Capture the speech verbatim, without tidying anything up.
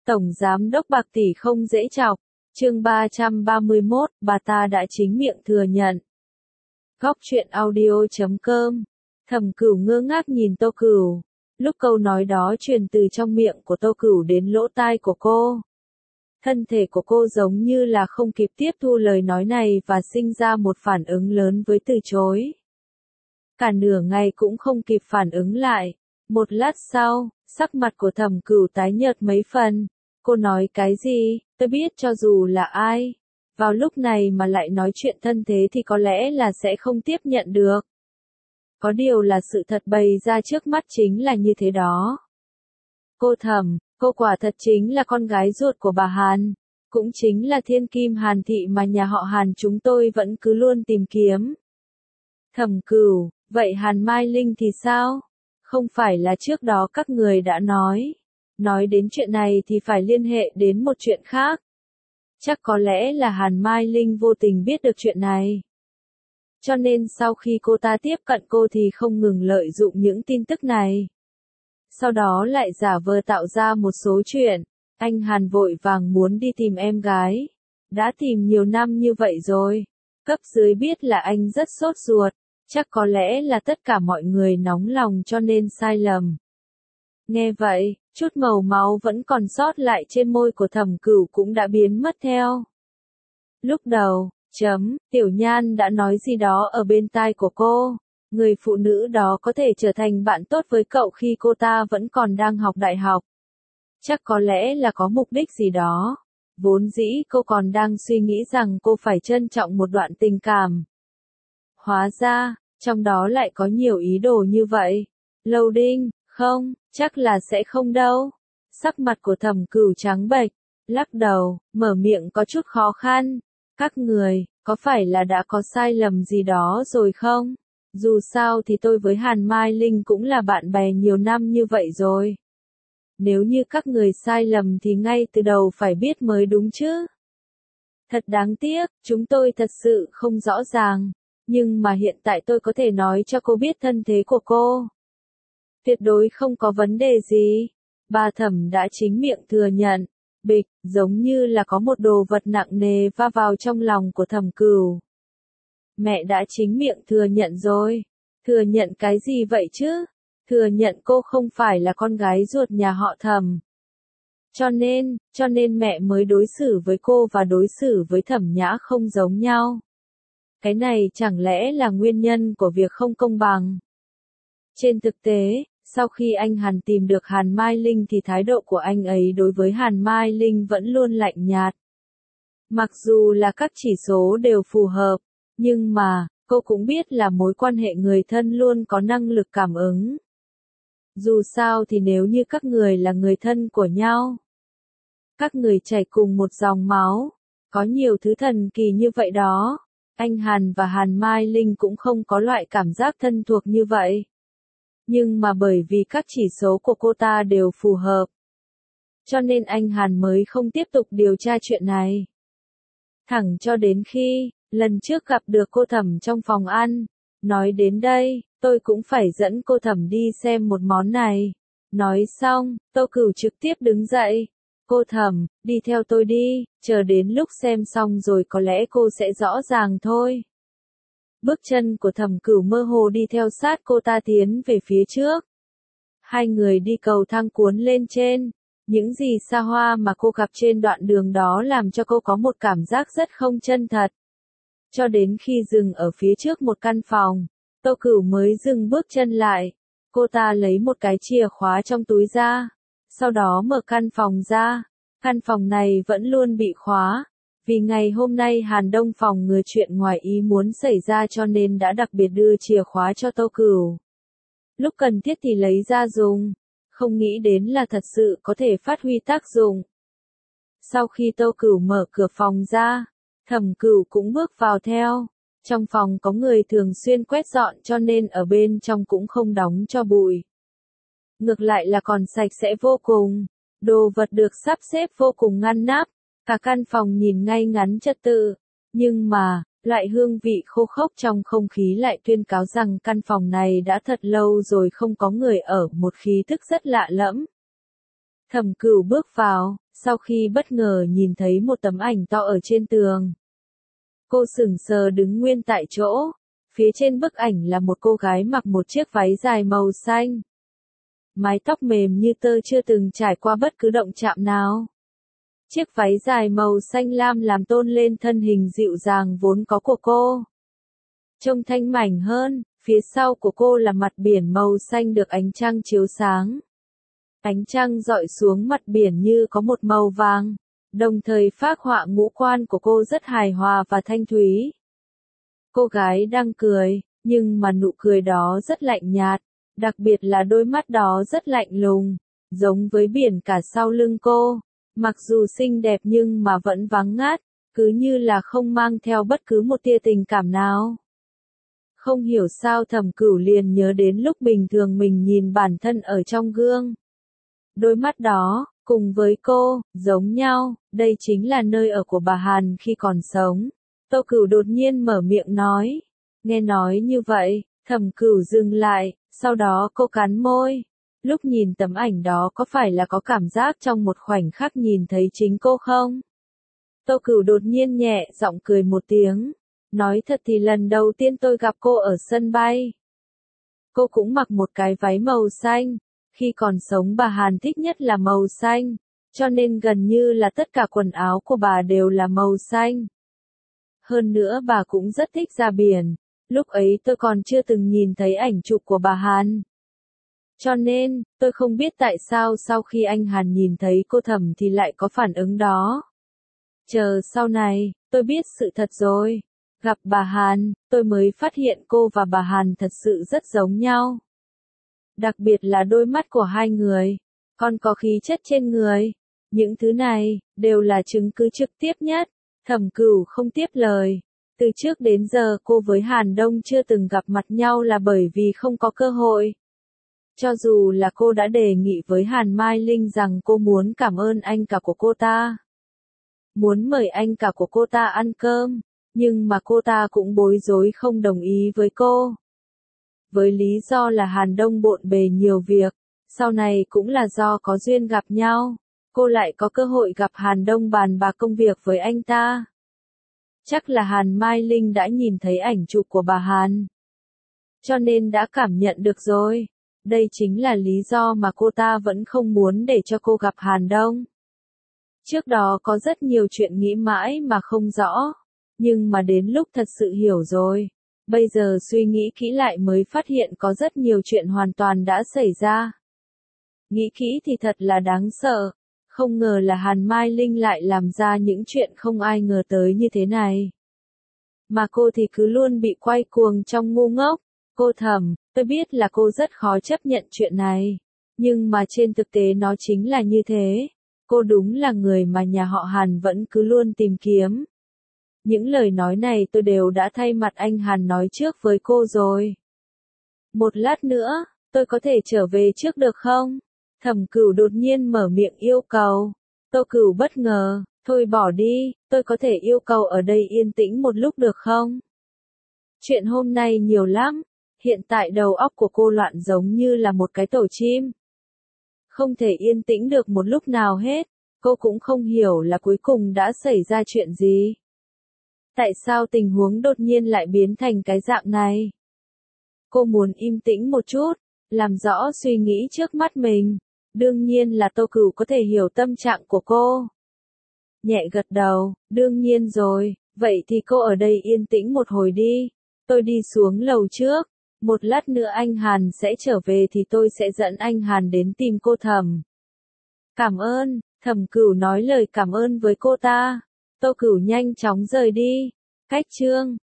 Tổng Giám đốc bạc tỷ không dễ chọc. Chương ba trăm ba mươi mốt, bà ta đã chính miệng thừa nhận. Góc truyện audio chấm com. Thẩm Cửu ngơ ngác nhìn Tô Cửu. Lúc câu nói đó truyền từ trong miệng của Tô Cửu đến lỗ tai của cô. Thân thể của cô giống như là không kịp tiếp thu lời nói này và sinh ra một phản ứng lớn với từ chối. Cả nửa ngày cũng không kịp phản ứng lại. Một lát sau, sắc mặt của Thẩm Cửu tái nhợt mấy phần. Cô nói cái gì, tôi biết cho dù là ai. Vào lúc này mà lại nói chuyện thân thế thì có lẽ là sẽ không tiếp nhận được. Có điều là sự thật bày ra trước mắt chính là như thế đó. Cô Thẩm, cô quả thật chính là con gái ruột của bà Hàn. Cũng chính là thiên kim Hàn thị mà nhà họ Hàn chúng tôi vẫn cứ luôn tìm kiếm. Thẩm Cửu, vậy Hàn Mai Linh thì sao? Không phải là trước đó các người đã nói. Nói đến chuyện này thì phải liên hệ đến một chuyện khác. Chắc có lẽ là Hàn Mai Linh vô tình biết được chuyện này. Cho nên sau khi cô ta tiếp cận cô thì không ngừng lợi dụng những tin tức này. Sau đó lại giả vờ tạo ra một số chuyện. Anh Hàn vội vàng muốn đi tìm em gái. Đã tìm nhiều năm như vậy rồi. Cấp dưới biết là anh rất sốt ruột. Chắc có lẽ là tất cả mọi người nóng lòng cho nên sai lầm. Nghe vậy, chút màu máu vẫn còn sót lại trên môi của Thẩm Cửu cũng đã biến mất theo. Lúc đầu, chấm, Tiểu Nhan đã nói gì đó ở bên tai của cô. Người phụ nữ đó có thể trở thành bạn tốt với cậu khi cô ta vẫn còn đang học đại học. Chắc có lẽ là có mục đích gì đó. Vốn dĩ cô còn đang suy nghĩ rằng cô phải trân trọng một đoạn tình cảm. Hóa ra, trong đó lại có nhiều ý đồ như vậy. Lâu Đinh, không, chắc là sẽ không đâu. Sắc mặt của Thẩm Cửu trắng bệch, lắc đầu, mở miệng có chút khó khăn. Các người, có phải là đã có sai lầm gì đó rồi không? Dù sao thì tôi với Hàn Mai Linh cũng là bạn bè nhiều năm như vậy rồi. Nếu như các người sai lầm thì ngay từ đầu phải biết mới đúng chứ. Thật đáng tiếc, chúng tôi thật sự không rõ ràng. Nhưng mà hiện tại tôi có thể nói cho cô biết thân thế của cô. Tuyệt đối không có vấn đề gì. Bà Thẩm đã chính miệng thừa nhận. Bịch, giống như là có một đồ vật nặng nề va vào trong lòng của Thẩm Cửu. Mẹ đã chính miệng thừa nhận rồi. Thừa nhận cái gì vậy chứ? Thừa nhận cô không phải là con gái ruột nhà họ Thẩm. Cho nên, cho nên mẹ mới đối xử với cô và đối xử với Thẩm Nhã không giống nhau. Cái này chẳng lẽ là nguyên nhân của việc không công bằng? Trên thực tế, sau khi anh Hàn tìm được Hàn Mai Linh thì thái độ của anh ấy đối với Hàn Mai Linh vẫn luôn lạnh nhạt. Mặc dù là các chỉ số đều phù hợp, nhưng mà, cô cũng biết là mối quan hệ người thân luôn có năng lực cảm ứng. Dù sao thì nếu như các người là người thân của nhau, các người chảy cùng một dòng máu, có nhiều thứ thần kỳ như vậy đó. Anh Hàn và Hàn Mai Linh cũng không có loại cảm giác thân thuộc như vậy. Nhưng mà bởi vì các chỉ số của cô ta đều phù hợp, cho nên anh Hàn mới không tiếp tục điều tra chuyện này. Thẳng cho đến khi, lần trước gặp được cô Thẩm trong phòng ăn. Nói đến đây, tôi cũng phải dẫn cô Thẩm đi xem một món này. Nói xong, Tô Cửu trực tiếp đứng dậy. Cô Thẩm, đi theo tôi đi, chờ đến lúc xem xong rồi có lẽ cô sẽ rõ ràng thôi. Bước chân của Thẩm Cửu mơ hồ đi theo sát cô ta tiến về phía trước. Hai người đi cầu thang cuốn lên trên. Những gì xa hoa mà cô gặp trên đoạn đường đó làm cho cô có một cảm giác rất không chân thật. Cho đến khi dừng ở phía trước một căn phòng, Tô Cửu mới dừng bước chân lại. Cô ta lấy một cái chìa khóa trong túi ra. Sau đó mở căn phòng ra. Căn phòng này vẫn luôn bị khóa. Vì ngày hôm nay Hàn Đông phòng ngừa chuyện ngoài ý muốn xảy ra cho nên đã đặc biệt đưa chìa khóa cho Tô Cửu. Lúc cần thiết thì lấy ra dùng. Không nghĩ đến là thật sự có thể phát huy tác dụng. Sau khi Tô Cửu mở cửa phòng ra, Thẩm Cửu cũng bước vào theo. Trong phòng có người thường xuyên quét dọn cho nên ở bên trong cũng không đóng cho bụi. Ngược lại là còn sạch sẽ vô cùng. Đồ vật được sắp xếp vô cùng ngăn nắp. Cả căn phòng nhìn ngay ngắn trật tự. Nhưng mà, loại hương vị khô khốc trong không khí lại tuyên cáo rằng căn phòng này đã thật lâu rồi không có người ở, một khí thức rất lạ lẫm. Thẩm Cửu bước vào, sau khi bất ngờ nhìn thấy một tấm ảnh to ở trên tường. Cô sững sờ đứng nguyên tại chỗ, phía trên bức ảnh là một cô gái mặc một chiếc váy dài màu xanh. Mái tóc mềm như tơ chưa từng trải qua bất cứ động chạm nào. Chiếc váy dài màu xanh lam làm tôn lên thân hình dịu dàng vốn có của cô. Trông thanh mảnh hơn, phía sau của cô là mặt biển màu xanh được ánh trăng chiếu sáng. Ánh trăng rọi xuống mặt biển như có một màu vàng, đồng thời phác họa ngũ quan của cô rất hài hòa và thanh thúy. Cô gái đang cười, nhưng mà nụ cười đó rất lạnh nhạt, đặc biệt là đôi mắt đó rất lạnh lùng, giống với biển cả sau lưng cô. Mặc dù xinh đẹp nhưng mà vẫn vắng ngát, cứ như là không mang theo bất cứ một tia tình cảm nào. Không hiểu sao Thẩm Cửu liền nhớ đến lúc bình thường mình nhìn bản thân ở trong gương. Đôi mắt đó, cùng với cô, giống nhau, đây chính là nơi ở của bà Hàn khi còn sống. Tô Cửu đột nhiên mở miệng nói. Nghe nói như vậy, Thẩm Cửu dừng lại, sau đó cô cắn môi. Lúc nhìn tấm ảnh đó có phải là có cảm giác trong một khoảnh khắc nhìn thấy chính cô không? Tô Cửu đột nhiên nhẹ giọng cười một tiếng. Nói thật thì lần đầu tiên tôi gặp cô ở sân bay. Cô cũng mặc một cái váy màu xanh. Khi còn sống bà Hàn thích nhất là màu xanh, cho nên gần như là tất cả quần áo của bà đều là màu xanh. Hơn nữa bà cũng rất thích ra biển. Lúc ấy tôi còn chưa từng nhìn thấy ảnh chụp của bà Hàn. Cho nên, tôi không biết tại sao sau khi anh Hàn nhìn thấy cô Thẩm thì lại có phản ứng đó. Chờ sau này, tôi biết sự thật rồi. Gặp bà Hàn, tôi mới phát hiện cô và bà Hàn thật sự rất giống nhau. Đặc biệt là đôi mắt của hai người, còn có khí chất trên người. Những thứ này, đều là chứng cứ trực tiếp nhất. Thẩm Cửu không tiếp lời. Từ trước đến giờ cô với Hàn Đông chưa từng gặp mặt nhau là bởi vì không có cơ hội. Cho dù là cô đã đề nghị với Hàn Mai Linh rằng cô muốn cảm ơn anh cả của cô ta. Muốn mời anh cả của cô ta ăn cơm, nhưng mà cô ta cũng bối rối không đồng ý với cô. Với lý do là Hàn Đông bộn bề nhiều việc, sau này cũng là do có duyên gặp nhau, cô lại có cơ hội gặp Hàn Đông bàn bạc công việc với anh ta. Chắc là Hàn Mai Linh đã nhìn thấy ảnh chụp của bà Hàn, cho nên đã cảm nhận được rồi. Đây chính là lý do mà cô ta vẫn không muốn để cho cô gặp Hàn Đông. Trước đó có rất nhiều chuyện nghĩ mãi mà không rõ, nhưng mà đến lúc thật sự hiểu rồi, bây giờ suy nghĩ kỹ lại mới phát hiện có rất nhiều chuyện hoàn toàn đã xảy ra. Nghĩ kỹ thì thật là đáng sợ, không ngờ là Hàn Mai Linh lại làm ra những chuyện không ai ngờ tới như thế này. Mà cô thì cứ luôn bị quay cuồng trong ngu ngốc. Cô Thẩm, tôi biết là cô rất khó chấp nhận chuyện này, nhưng mà trên thực tế nó chính là như thế. Cô đúng là người mà nhà họ Hàn vẫn cứ luôn tìm kiếm. Những lời nói này tôi đều đã thay mặt anh Hàn nói trước với cô rồi. Một lát nữa, tôi có thể trở về trước được không? Thẩm Cửu đột nhiên mở miệng yêu cầu. Tô Cửu bất ngờ, thôi bỏ đi, tôi có thể yêu cầu ở đây yên tĩnh một lúc được không? Chuyện hôm nay nhiều lắm, hiện tại đầu óc của cô loạn giống như là một cái tổ chim. Không thể yên tĩnh được một lúc nào hết, cô cũng không hiểu là cuối cùng đã xảy ra chuyện gì. Tại sao tình huống đột nhiên lại biến thành cái dạng này? Cô muốn im tĩnh một chút, làm rõ suy nghĩ trước mắt mình. Đương nhiên là Tô Cửu có thể hiểu tâm trạng của cô. Nhẹ gật đầu, đương nhiên rồi, vậy thì cô ở đây yên tĩnh một hồi đi. Tôi đi xuống lầu trước, một lát nữa anh Hàn sẽ trở về thì tôi sẽ dẫn anh Hàn đến tìm cô Thẩm. Cảm ơn, Thẩm Cửu nói lời cảm ơn với cô ta. Tô Cửu nhanh chóng rời đi. Cách chương